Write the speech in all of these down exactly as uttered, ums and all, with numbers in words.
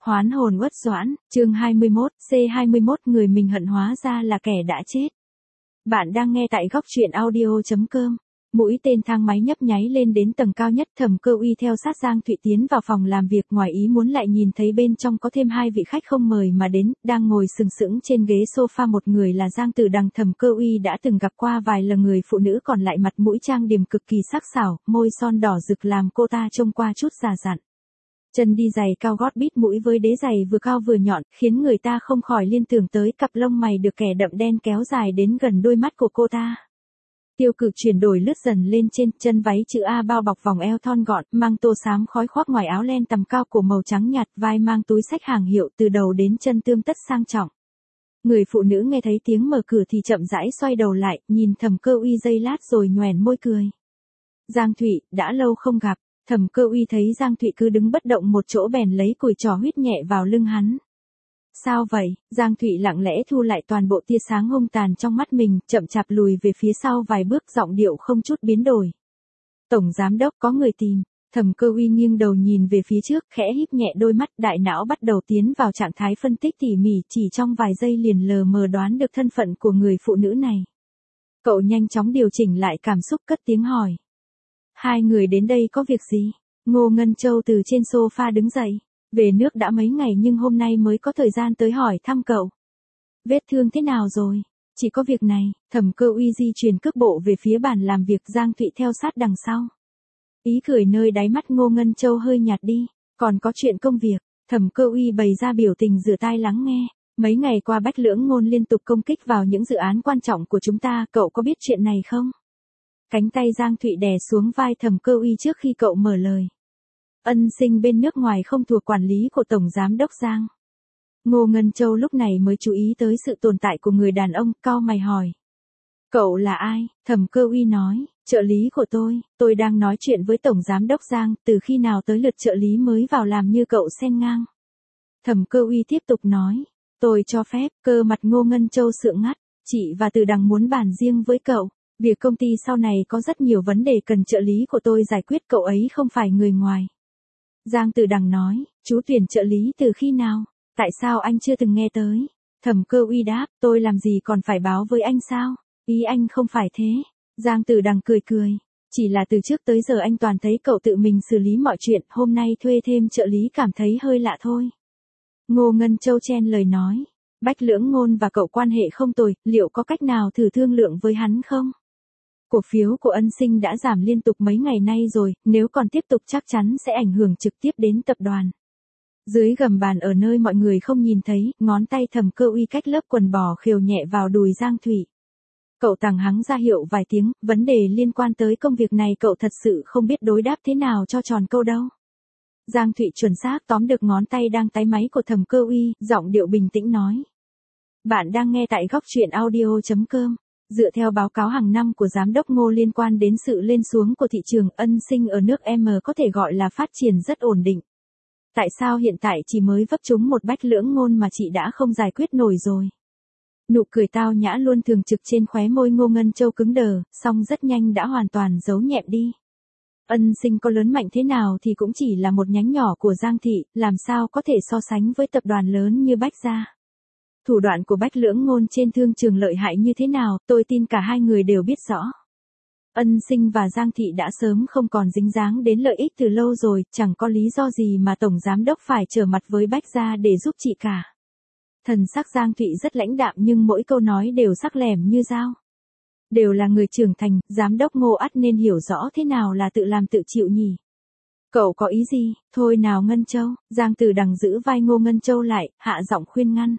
Hoán hồn uất doãn, chương hai mươi mốt, C hai mươi mốt người mình hận hóa ra là kẻ đã chết. Bạn đang nghe tại góc truyện audio chấm com. Mũi tên thang máy nhấp nháy lên đến tầng cao nhất, Thẩm Cơ Uy theo sát Giang Thụy tiến vào phòng làm việc, ngoài ý muốn lại nhìn thấy bên trong có thêm hai vị khách không mời mà đến, đang ngồi sừng sững trên ghế sofa một người là Giang Tử Đằng. Thẩm Cơ Uy đã từng gặp qua vài lần người phụ nữ còn lại mặt mũi trang điểm cực kỳ sắc sảo, môi son đỏ rực làm cô ta trông qua chút già dặn. Chân đi giày cao gót bít mũi với đế giày vừa cao vừa nhọn, khiến người ta không khỏi liên tưởng tới cặp lông mày được kẻ đậm đen kéo dài đến gần đôi mắt của cô ta. Tiêu Cực chuyển đổi lướt dần lên trên, chân váy chữ A bao bọc vòng eo thon gọn, mang tô xám khói khoác ngoài áo len tầm cao cổ màu trắng nhạt, vai mang túi xách hàng hiệu, từ đầu đến chân tươm tất sang trọng. Người phụ nữ nghe thấy tiếng mở cửa thì chậm rãi xoay đầu lại, nhìn Thẩm Cơ Uy giây lát rồi nhoẻn môi cười. Giang Thụy, đã lâu không gặp. Thẩm Cơ Uy thấy Giang Thụy cứ đứng bất động một chỗ bèn lấy cùi trò huýt nhẹ vào lưng hắn. Sao vậy? Giang Thụy lặng lẽ thu lại toàn bộ tia sáng hung tàn trong mắt mình, chậm chạp lùi về phía sau vài bước, giọng điệu không chút biến đổi. Tổng giám đốc, có người tìm. Thẩm Cơ Uy nghiêng đầu nhìn về phía trước, khẽ híp nhẹ đôi mắt, đại não bắt đầu tiến vào trạng thái phân tích tỉ mỉ, chỉ trong vài giây liền lờ mờ đoán được thân phận của người phụ nữ này. Cậu nhanh chóng điều chỉnh lại cảm xúc, cất tiếng hỏi. Hai người đến đây có việc gì? Ngô Ngân Châu từ trên sofa đứng dậy. Về nước đã mấy ngày nhưng hôm nay mới có thời gian tới hỏi thăm cậu. Vết thương thế nào rồi? Chỉ có việc này. Thẩm Cơ Uy di chuyển cước bộ về phía bàn làm việc, Giang Thụy theo sát đằng sau. Ý cười nơi đáy mắt Ngô Ngân Châu hơi nhạt đi. Còn có chuyện công việc. Thẩm Cơ Uy bày ra biểu tình rửa tai lắng nghe. Mấy ngày qua Bách Lưỡng Ngôn liên tục công kích vào những dự án quan trọng của chúng ta, cậu có biết chuyện này không? Cánh tay Giang Thụy đè xuống vai Thẩm Cơ Uy trước khi cậu mở lời. Ân Sinh bên nước ngoài không thuộc quản lý của Tổng Giám đốc Giang. Ngô Ngân Châu lúc này mới chú ý tới sự tồn tại của người đàn ông, cau mày hỏi. Cậu là ai? Thẩm Cơ Uy nói, trợ lý của tôi, tôi đang nói chuyện với Tổng Giám đốc Giang, từ khi nào tới lượt trợ lý mới vào làm như cậu xen ngang. Thẩm Cơ Uy tiếp tục nói, tôi cho phép. Cơ mặt Ngô Ngân Châu sượng ngắt, chị và Từ Đằng muốn bàn riêng với cậu. Việc công ty sau này có rất nhiều vấn đề cần trợ lý của tôi giải quyết, cậu ấy không phải người ngoài. Giang Tử Đằng nói, chú tuyển trợ lý từ khi nào? Tại sao anh chưa từng nghe tới? Thẩm Cơ Uy đáp, tôi làm gì còn phải báo với anh sao? Ý anh không phải thế. Giang Tử Đằng cười cười. Chỉ là từ trước tới giờ anh toàn thấy cậu tự mình xử lý mọi chuyện, hôm nay thuê thêm trợ lý cảm thấy hơi lạ thôi. Ngô Ngân Châu chen lời nói, Bách Lưỡng Ngôn và cậu quan hệ không tồi, liệu có cách nào thử thương lượng với hắn không? Cổ phiếu của Ân Sinh đã giảm liên tục mấy ngày nay rồi, nếu còn tiếp tục chắc chắn sẽ ảnh hưởng trực tiếp đến tập đoàn. Dưới gầm bàn ở nơi mọi người không nhìn thấy, ngón tay Thẩm Cơ Uy cách lớp quần bò khều nhẹ vào đùi Giang Thụy. Cậu tàng hắng ra hiệu vài tiếng, vấn đề liên quan tới công việc này cậu thật sự không biết đối đáp thế nào cho tròn câu đâu. Giang Thụy chuẩn xác tóm được ngón tay đang táy máy của Thẩm Cơ Uy, giọng điệu bình tĩnh nói. Bạn đang nghe tại góc truyện audio chấm com. Dựa theo báo cáo hàng năm của Giám đốc Ngô liên quan đến sự lên xuống của thị trường, Ân Sinh ở nước M có thể gọi là phát triển rất ổn định. Tại sao hiện tại chỉ mới vấp trúng một Bách Lưỡng Ngôn mà chị đã không giải quyết nổi rồi? Nụ cười tao nhã luôn thường trực trên khóe môi Ngô Ngân Châu cứng đờ, song rất nhanh đã hoàn toàn giấu nhẹm đi. Ân Sinh có lớn mạnh thế nào thì cũng chỉ là một nhánh nhỏ của Giang Thị, làm sao có thể so sánh với tập đoàn lớn như Bách gia. Thủ đoạn của Bách Lưỡng Ngôn trên thương trường lợi hại như thế nào, tôi tin cả hai người đều biết rõ. Ân Sinh và Giang Thị đã sớm không còn dính dáng đến lợi ích từ lâu rồi, chẳng có lý do gì mà Tổng Giám đốc phải trở mặt với Bách gia để giúp chị cả. Thần sắc Giang Thụy rất lãnh đạm nhưng mỗi câu nói đều sắc lẻm như dao. Đều là người trưởng thành, Giám đốc Ngô ắt nên hiểu rõ thế nào là tự làm tự chịu nhỉ. Cậu có ý gì? Thôi nào Ngân Châu. Giang Tử Đằng giữ vai Ngô Ngân Châu lại, hạ giọng khuyên ngăn.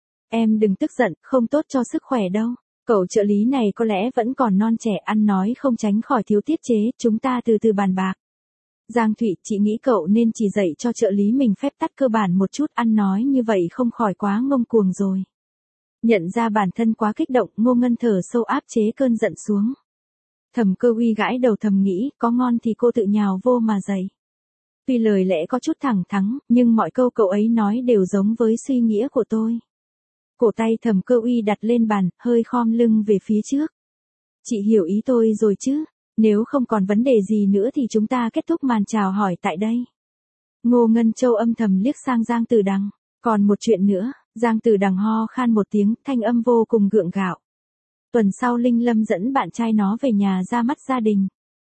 Em đừng tức giận, không tốt cho sức khỏe đâu. Cậu trợ lý này có lẽ vẫn còn non trẻ, ăn nói không tránh khỏi thiếu tiết chế, chúng ta từ từ bàn bạc. Giang Thụy, chị nghĩ cậu nên chỉ dạy cho trợ lý mình phép tắc cơ bản một chút, ăn nói như vậy không khỏi quá ngông cuồng rồi. Nhận ra bản thân quá kích động, Ngô Ngân thở sâu áp chế cơn giận xuống. Thẩm Cơ Uy gãi đầu thầm nghĩ, có ngon thì cô tự nhào vô mà dạy. Tuy lời lẽ có chút thẳng thắn, nhưng mọi câu cậu ấy nói đều giống với suy nghĩa của tôi. Cổ tay Thẩm Cơ Uy đặt lên bàn, hơi khom lưng về phía trước. Chị hiểu ý tôi rồi chứ, nếu không còn vấn đề gì nữa thì chúng ta kết thúc màn chào hỏi tại đây. Ngô Ngân Châu âm thầm liếc sang Giang Tử Đằng. Còn một chuyện nữa, Giang Tử Đằng ho khan một tiếng, thanh âm vô cùng gượng gạo. Tuần sau Linh Lâm dẫn bạn trai nó về nhà ra mắt gia đình.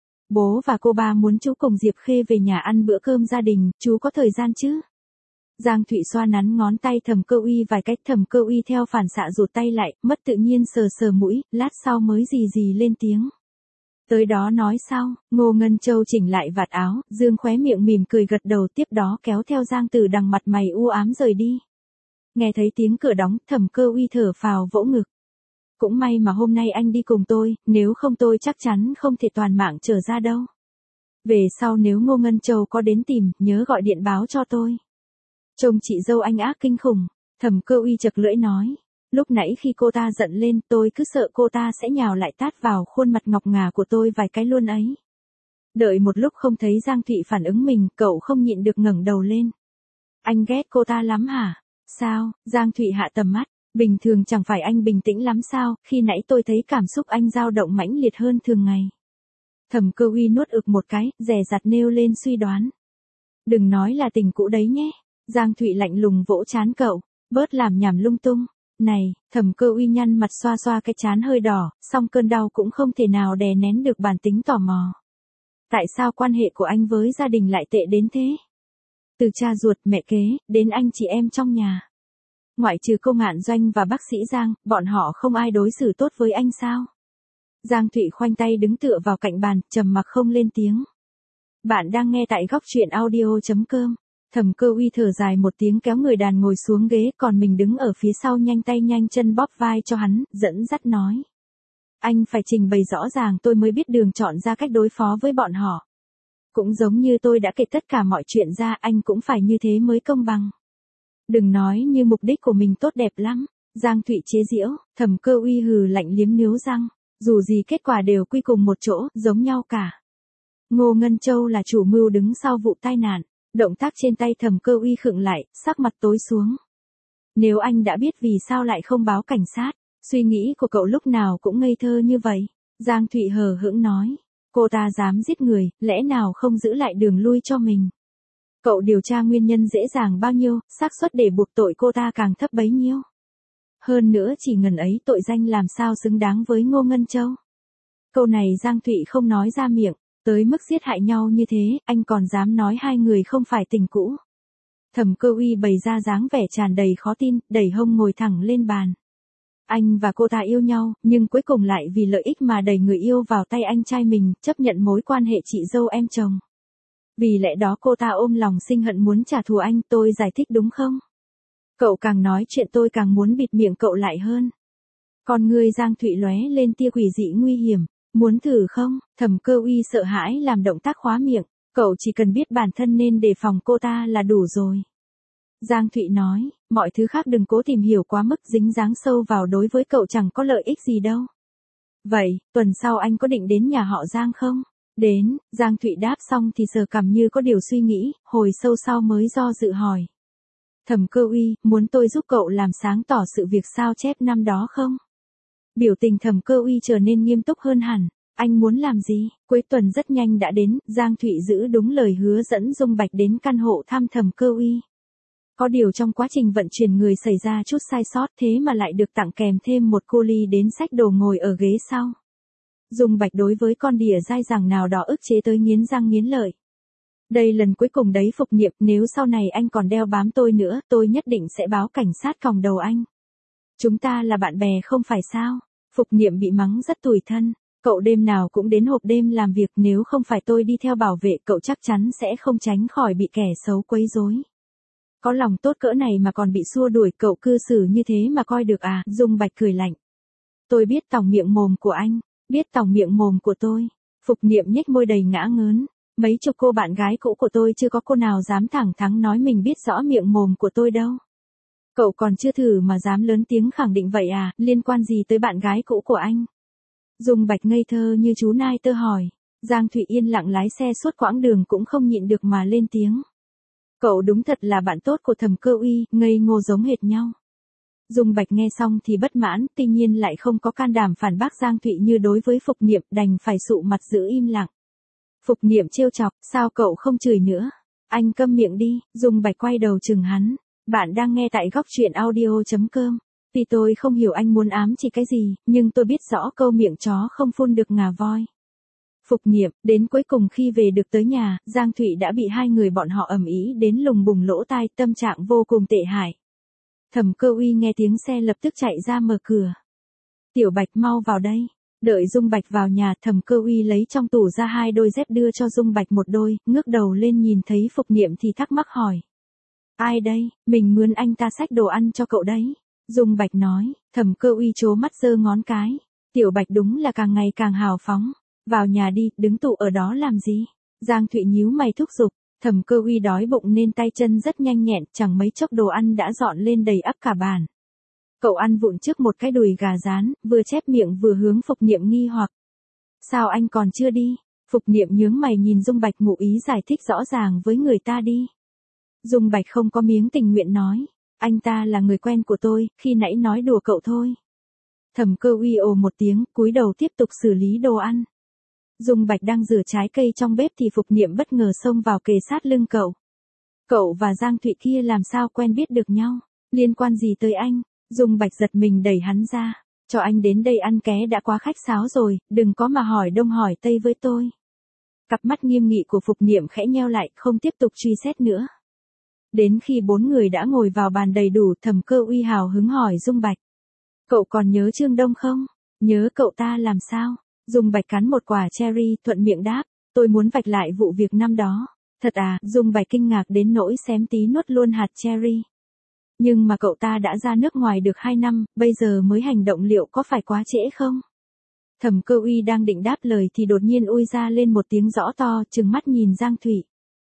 Bố và cô ba muốn chú cùng Diệp Khê về nhà ăn bữa cơm gia đình, chú có thời gian chứ? Giang Thụy xoa nắn ngón tay Thẩm Cơ Uy vài cách, Thẩm Cơ Uy theo phản xạ rụt tay lại, mất tự nhiên sờ sờ mũi, lát sau mới gì gì lên tiếng. Tới đó nói sau, Ngô Ngân Châu chỉnh lại vạt áo, dương khóe miệng mỉm cười gật đầu, tiếp đó kéo theo Giang Tử Đằng mặt mày u ám rời đi. Nghe thấy tiếng cửa đóng, Thẩm Cơ Uy thở phào vỗ ngực. Cũng may mà hôm nay anh đi cùng tôi, nếu không tôi chắc chắn không thể toàn mạng trở ra đâu. Về sau nếu Ngô Ngân Châu có đến tìm, nhớ gọi điện báo cho tôi. Trông chị dâu anh ác kinh khủng, Thẩm Cơ Uy chật lưỡi nói. Lúc nãy khi cô ta giận lên, tôi cứ sợ cô ta sẽ nhào lại tát vào khuôn mặt ngọc ngà của tôi vài cái luôn ấy. Đợi một lúc không thấy Giang Thụy phản ứng mình, cậu không nhịn được ngẩng đầu lên. Anh ghét cô ta lắm hả? Sao? Giang Thụy hạ tầm mắt. Bình thường chẳng phải anh bình tĩnh lắm sao, khi nãy tôi thấy cảm xúc anh dao động mãnh liệt hơn thường ngày. Thẩm Cơ Uy nuốt ực một cái, dè dặt nêu lên suy đoán. Đừng nói là tình cũ đấy nhé. Giang Thụy lạnh lùng vỗ trán cậu, bớt làm nhảm lung tung. Này, Thẩm Cơ Uy nhăn mặt xoa xoa cái trán hơi đỏ, song cơn đau cũng không thể nào đè nén được bản tính tò mò. Tại sao quan hệ của anh với gia đình lại tệ đến thế? Từ cha ruột, mẹ kế, đến anh chị em trong nhà. Ngoại trừ cô Ngạn Doanh và bác sĩ Giang, bọn họ không ai đối xử tốt với anh sao? Giang Thụy khoanh tay đứng tựa vào cạnh bàn, trầm mặc không lên tiếng. Bạn đang nghe tại góc truyện audio chấm com. Thẩm Cơ Uy thở dài một tiếng kéo người đàn ngồi xuống ghế, còn mình đứng ở phía sau nhanh tay nhanh chân bóp vai cho hắn, dẫn dắt nói. Anh phải trình bày rõ ràng tôi mới biết đường chọn ra cách đối phó với bọn họ. Cũng giống như tôi đã kể tất cả mọi chuyện ra, anh cũng phải như thế mới công bằng. Đừng nói như mục đích của mình tốt đẹp lắm. Giang Thụy chế giễu, Thẩm Cơ Uy hừ lạnh liếm níu răng. Dù gì kết quả đều quy cùng một chỗ, giống nhau cả. Ngô Ngân Châu là chủ mưu đứng sau vụ tai nạn. Động tác trên tay Thẩm Cơ Uy khựng lại, sắc mặt tối xuống. Nếu anh đã biết vì sao lại không báo cảnh sát, suy nghĩ của cậu lúc nào cũng ngây thơ như vậy. Giang Thụy hờ hững nói. Cô ta dám giết người, lẽ nào không giữ lại đường lui cho mình. Cậu điều tra nguyên nhân dễ dàng bao nhiêu, xác suất để buộc tội cô ta càng thấp bấy nhiêu. Hơn nữa chỉ ngần ấy tội danh làm sao xứng đáng với Ngô Ngân Châu. Câu này Giang Thụy không nói ra miệng, tới mức giết hại nhau như thế, anh còn dám nói hai người không phải tình cũ. Thẩm Cơ Uy bày ra dáng vẻ tràn đầy khó tin, đẩy hông ngồi thẳng lên bàn. Anh và cô ta yêu nhau, nhưng cuối cùng lại vì lợi ích mà đẩy người yêu vào tay anh trai mình, chấp nhận mối quan hệ chị dâu em chồng. Vì lẽ đó cô ta ôm lòng sinh hận muốn trả thù anh, tôi giải thích đúng không? Cậu càng nói chuyện tôi càng muốn bịt miệng cậu lại hơn. Con người Giang Thụy lóe lên tia quỷ dị nguy hiểm, muốn thử không? Thẩm Cơ Uy sợ hãi làm động tác khóa miệng, cậu chỉ cần biết bản thân nên đề phòng cô ta là đủ rồi. Giang Thụy nói, mọi thứ khác đừng cố tìm hiểu quá mức, dính dáng sâu vào đối với cậu chẳng có lợi ích gì đâu. Vậy, tuần sau anh có định đến nhà họ Giang không? Đến, Giang Thụy đáp xong thì sờ cằm như có điều suy nghĩ, hồi sâu sau mới do dự hỏi. Thẩm Cơ Uy, muốn tôi giúp cậu làm sáng tỏ sự việc sao chép năm đó không? Biểu tình Thẩm Cơ Uy trở nên nghiêm túc hơn hẳn. Anh muốn làm gì? Cuối tuần rất nhanh đã đến, Giang Thụy giữ đúng lời hứa dẫn Dung Bạch đến căn hộ thăm Thẩm Cơ Uy. Có điều trong quá trình vận chuyển người xảy ra chút sai sót, thế mà lại được tặng kèm thêm một cô ly đến xách đồ ngồi ở ghế sau. Dung Bạch đối với con đỉa dai dẳng nào đó ức chế tới nghiến răng nghiến lợi. Đây lần cuối cùng đấy Phục Niệm, nếu sau này anh còn đeo bám tôi nữa, tôi nhất định sẽ báo cảnh sát còng đầu anh. Chúng ta là bạn bè không phải sao? Phục Niệm bị mắng rất tủi thân. Cậu đêm nào cũng đến hộp đêm làm việc, nếu không phải tôi đi theo bảo vệ cậu chắc chắn sẽ không tránh khỏi bị kẻ xấu quấy rối. Có lòng tốt cỡ này mà còn bị xua đuổi, cậu cư xử như thế mà coi được à? Dung Bạch cười lạnh. Tôi biết tòng miệng mồm của anh, biết tòng miệng mồm của tôi. Phục Niệm nhếch môi đầy ngã ngớn. Mấy chục cô bạn gái cũ của tôi chưa có cô nào dám thẳng thắn nói mình biết rõ miệng mồm của tôi đâu. Cậu còn chưa thử mà dám lớn tiếng khẳng định vậy à, liên quan gì tới bạn gái cũ của anh? Dung Bạch ngây thơ như chú nai tơ hỏi. Giang Thụy yên lặng lái xe suốt quãng đường cũng không nhịn được mà lên tiếng. Cậu đúng thật là bạn tốt của Thẩm Cơ Uy, ngây ngô giống hệt nhau. Dung Bạch nghe xong thì bất mãn, tuy nhiên lại không có can đảm phản bác Giang Thụy như đối với Phục Niệm, đành phải sụ mặt giữ im lặng. Phục Niệm trêu chọc, sao cậu không chửi nữa? Anh câm miệng đi, Dung Bạch quay đầu chừng hắn. Bạn đang nghe tại góc truyện audio.com. Vì tôi không hiểu anh muốn ám chỉ cái gì, nhưng tôi biết rõ câu miệng chó không phun được ngà voi. Phục Niệm, đến cuối cùng khi về được tới nhà, Giang Thụy đã bị hai người bọn họ ầm ĩ đến lùng bùng lỗ tai, tâm trạng vô cùng tệ hại. Thẩm Cơ Uy nghe tiếng xe lập tức chạy ra mở cửa. Tiểu Bạch mau vào đây. Đợi Dung Bạch vào nhà, Thẩm Cơ Uy lấy trong tủ ra hai đôi dép đưa cho Dung Bạch một đôi, ngước đầu lên nhìn thấy Phục Niệm thì thắc mắc hỏi. Ai đây, mình mướn anh ta xách đồ ăn cho cậu đấy. Dung Bạch nói, Thẩm Cơ Uy trố mắt giơ ngón cái. Tiểu Bạch đúng là càng ngày càng hào phóng. Vào nhà đi, đứng tụ ở đó làm gì? Giang Thụy nhíu mày thúc giục. Thẩm Cơ Uy đói bụng nên tay chân rất nhanh nhẹn, chẳng mấy chốc đồ ăn đã dọn lên đầy ắp cả bàn. Cậu ăn vụng trước một cái đùi gà rán, vừa chép miệng vừa hướng Phục Niệm nghi hoặc. Sao anh còn chưa đi? Phục Niệm nhướng mày nhìn Dung Bạch, ngụ ý giải thích rõ ràng với người ta đi. Dung Bạch không có miếng tình nguyện nói. Anh ta là người quen của tôi, khi nãy nói đùa cậu thôi. Thẩm Cơ Uy ồ một tiếng, cúi đầu tiếp tục xử lý đồ ăn. Dung Bạch đang rửa trái cây trong bếp thì Phục Niệm bất ngờ xông vào kề sát lưng cậu. Cậu và Giang Thụy kia làm sao quen biết được nhau? Liên quan gì tới anh? Dung Bạch giật mình đẩy hắn ra. Cho anh đến đây ăn ké đã quá khách sáo rồi, đừng có mà hỏi đông hỏi tây với tôi. Cặp mắt nghiêm nghị của Phục Niệm khẽ nheo lại, không tiếp tục truy xét nữa. Đến khi bốn người đã ngồi vào bàn đầy đủ, Thẩm Cơ Uy hào hứng hỏi Dung Bạch. Cậu còn nhớ Trương Đông không? Nhớ cậu ta làm sao? Dung Bạch cắn một quả cherry, thuận miệng đáp. Tôi muốn vạch lại vụ việc năm đó. Thật à? Dung Bạch kinh ngạc đến nỗi xém tí nuốt luôn hạt cherry. Nhưng mà cậu ta đã ra nước ngoài được hai năm, bây giờ mới hành động liệu có phải quá trễ không? Thẩm Cơ Uy đang định đáp lời thì đột nhiên ui ra lên một tiếng rõ to, trừng mắt nhìn Giang Thụy.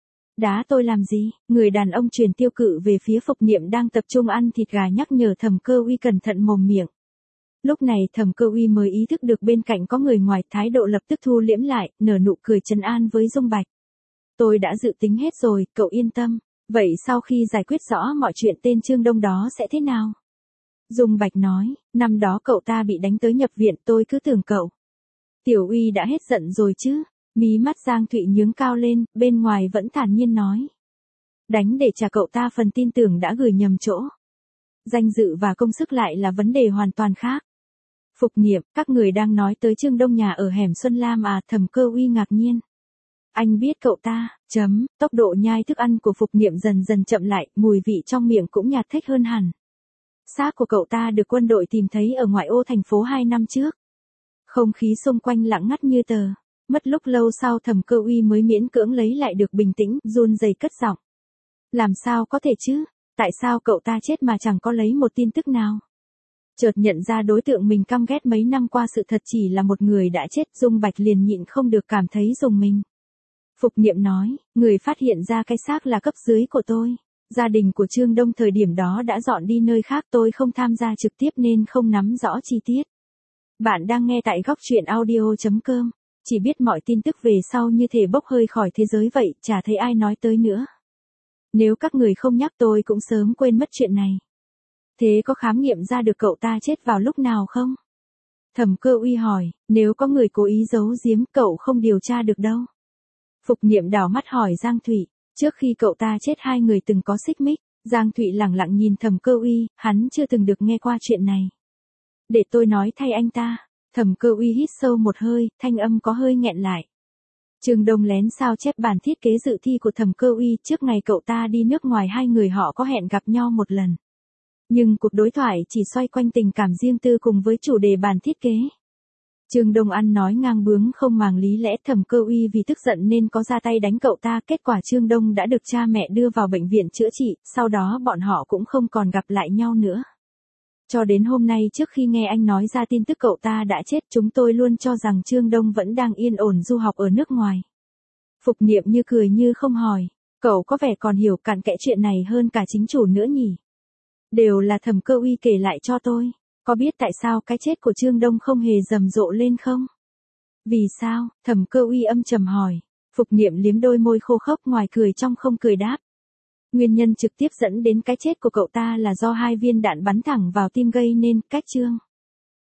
Đá tôi làm gì? Người đàn ông truyền tiêu cự về phía Phục Niệm đang tập trung ăn thịt gà nhắc nhở Thẩm Cơ Uy cẩn thận mồm miệng. Lúc này Thẩm Cơ Uy mới ý thức được bên cạnh có người ngoài, thái độ lập tức thu liễm lại, nở nụ cười trấn an với Dung Bạch. Tôi đã dự tính hết rồi, cậu yên tâm. Vậy sau khi giải quyết rõ mọi chuyện tên Trương Đông đó sẽ thế nào? Dung Bạch nói, năm đó cậu ta bị đánh tới nhập viện, tôi cứ tưởng cậu. Tiểu Uy đã hết giận rồi chứ? Mí mắt Giang Thụy nhướng cao lên, bên ngoài vẫn thản nhiên nói. Đánh để trả cậu ta phần tin tưởng đã gửi nhầm chỗ. Danh dự và công sức lại là vấn đề hoàn toàn khác. Phục Niệm, các người đang nói tới Trương Đông nhà ở hẻm Xuân Lam à? Thẩm Cơ Uy ngạc nhiên. Anh biết cậu ta, chấm, tốc độ nhai thức ăn của Phục Niệm dần dần chậm lại, mùi vị trong miệng cũng nhạt thích hơn hẳn. Xác của cậu ta được quân đội tìm thấy ở ngoại ô thành phố hai năm trước. Không khí xung quanh lặng ngắt như tờ. Mất lúc lâu sau Thẩm Cơ Uy mới miễn cưỡng lấy lại được bình tĩnh, run rẩy cất giọng. Làm sao có thể chứ? Tại sao cậu ta chết mà chẳng có lấy một tin tức nào? Chợt nhận ra đối tượng mình căm ghét mấy năm qua sự thật chỉ là một người đã chết, Dung Bạch liền nhịn không được cảm thấy rùng mình. Phục Niệm nói, người phát hiện ra cái xác là cấp dưới của tôi. Gia đình của Trương Đông thời điểm đó đã dọn đi nơi khác, tôi không tham gia trực tiếp nên không nắm rõ chi tiết. Bạn đang nghe tại góc truyện audio.com. Chỉ biết mọi tin tức về sau như thể bốc hơi khỏi thế giới vậy, chả thấy ai nói tới nữa. Nếu các người không nhắc tôi cũng sớm quên mất chuyện này. Thế có khám nghiệm ra được cậu ta chết vào lúc nào không? Thẩm Cơ Uy hỏi, nếu có người cố ý giấu giếm cậu không điều tra được đâu. Phục Niệm đảo mắt hỏi Giang Thụy, trước khi cậu ta chết hai người từng có xích mích. Giang Thụy lẳng lặng nhìn Thẩm Cơ Uy, hắn chưa từng được nghe qua chuyện này. Để tôi nói thay anh ta. Thẩm Cơ Uy hít sâu một hơi, thanh âm có hơi nghẹn lại. Trương Đông lén sao chép bản thiết kế dự thi của Thẩm Cơ Uy, trước ngày cậu ta đi nước ngoài hai người họ có hẹn gặp nhau một lần. Nhưng cuộc đối thoại chỉ xoay quanh tình cảm riêng tư cùng với chủ đề bản thiết kế. Trương Đông ăn nói ngang bướng không màng lý lẽ, Thẩm Cơ Uy vì tức giận nên có ra tay đánh cậu ta, kết quả Trương Đông đã được cha mẹ đưa vào bệnh viện chữa trị, sau đó bọn họ cũng không còn gặp lại nhau nữa. Cho đến hôm nay trước khi nghe anh nói ra tin tức cậu ta đã chết, chúng tôi luôn cho rằng Trương Đông vẫn đang yên ổn du học ở nước ngoài. Phục Niệm như cười như không hỏi, cậu có vẻ còn hiểu cặn kẽ chuyện này hơn cả chính chủ nữa nhỉ? Đều là Thẩm Cơ Uy kể lại cho tôi. Có biết tại sao cái chết của Trương Đông không hề rầm rộ lên không? Vì sao? Thẩm Cơ Uy âm trầm hỏi. Phục Niệm liếm đôi môi khô khốc, ngoài cười trong không cười đáp. Nguyên nhân trực tiếp dẫn đến cái chết của cậu ta là do hai viên đạn bắn thẳng vào tim gây nên, cách Trương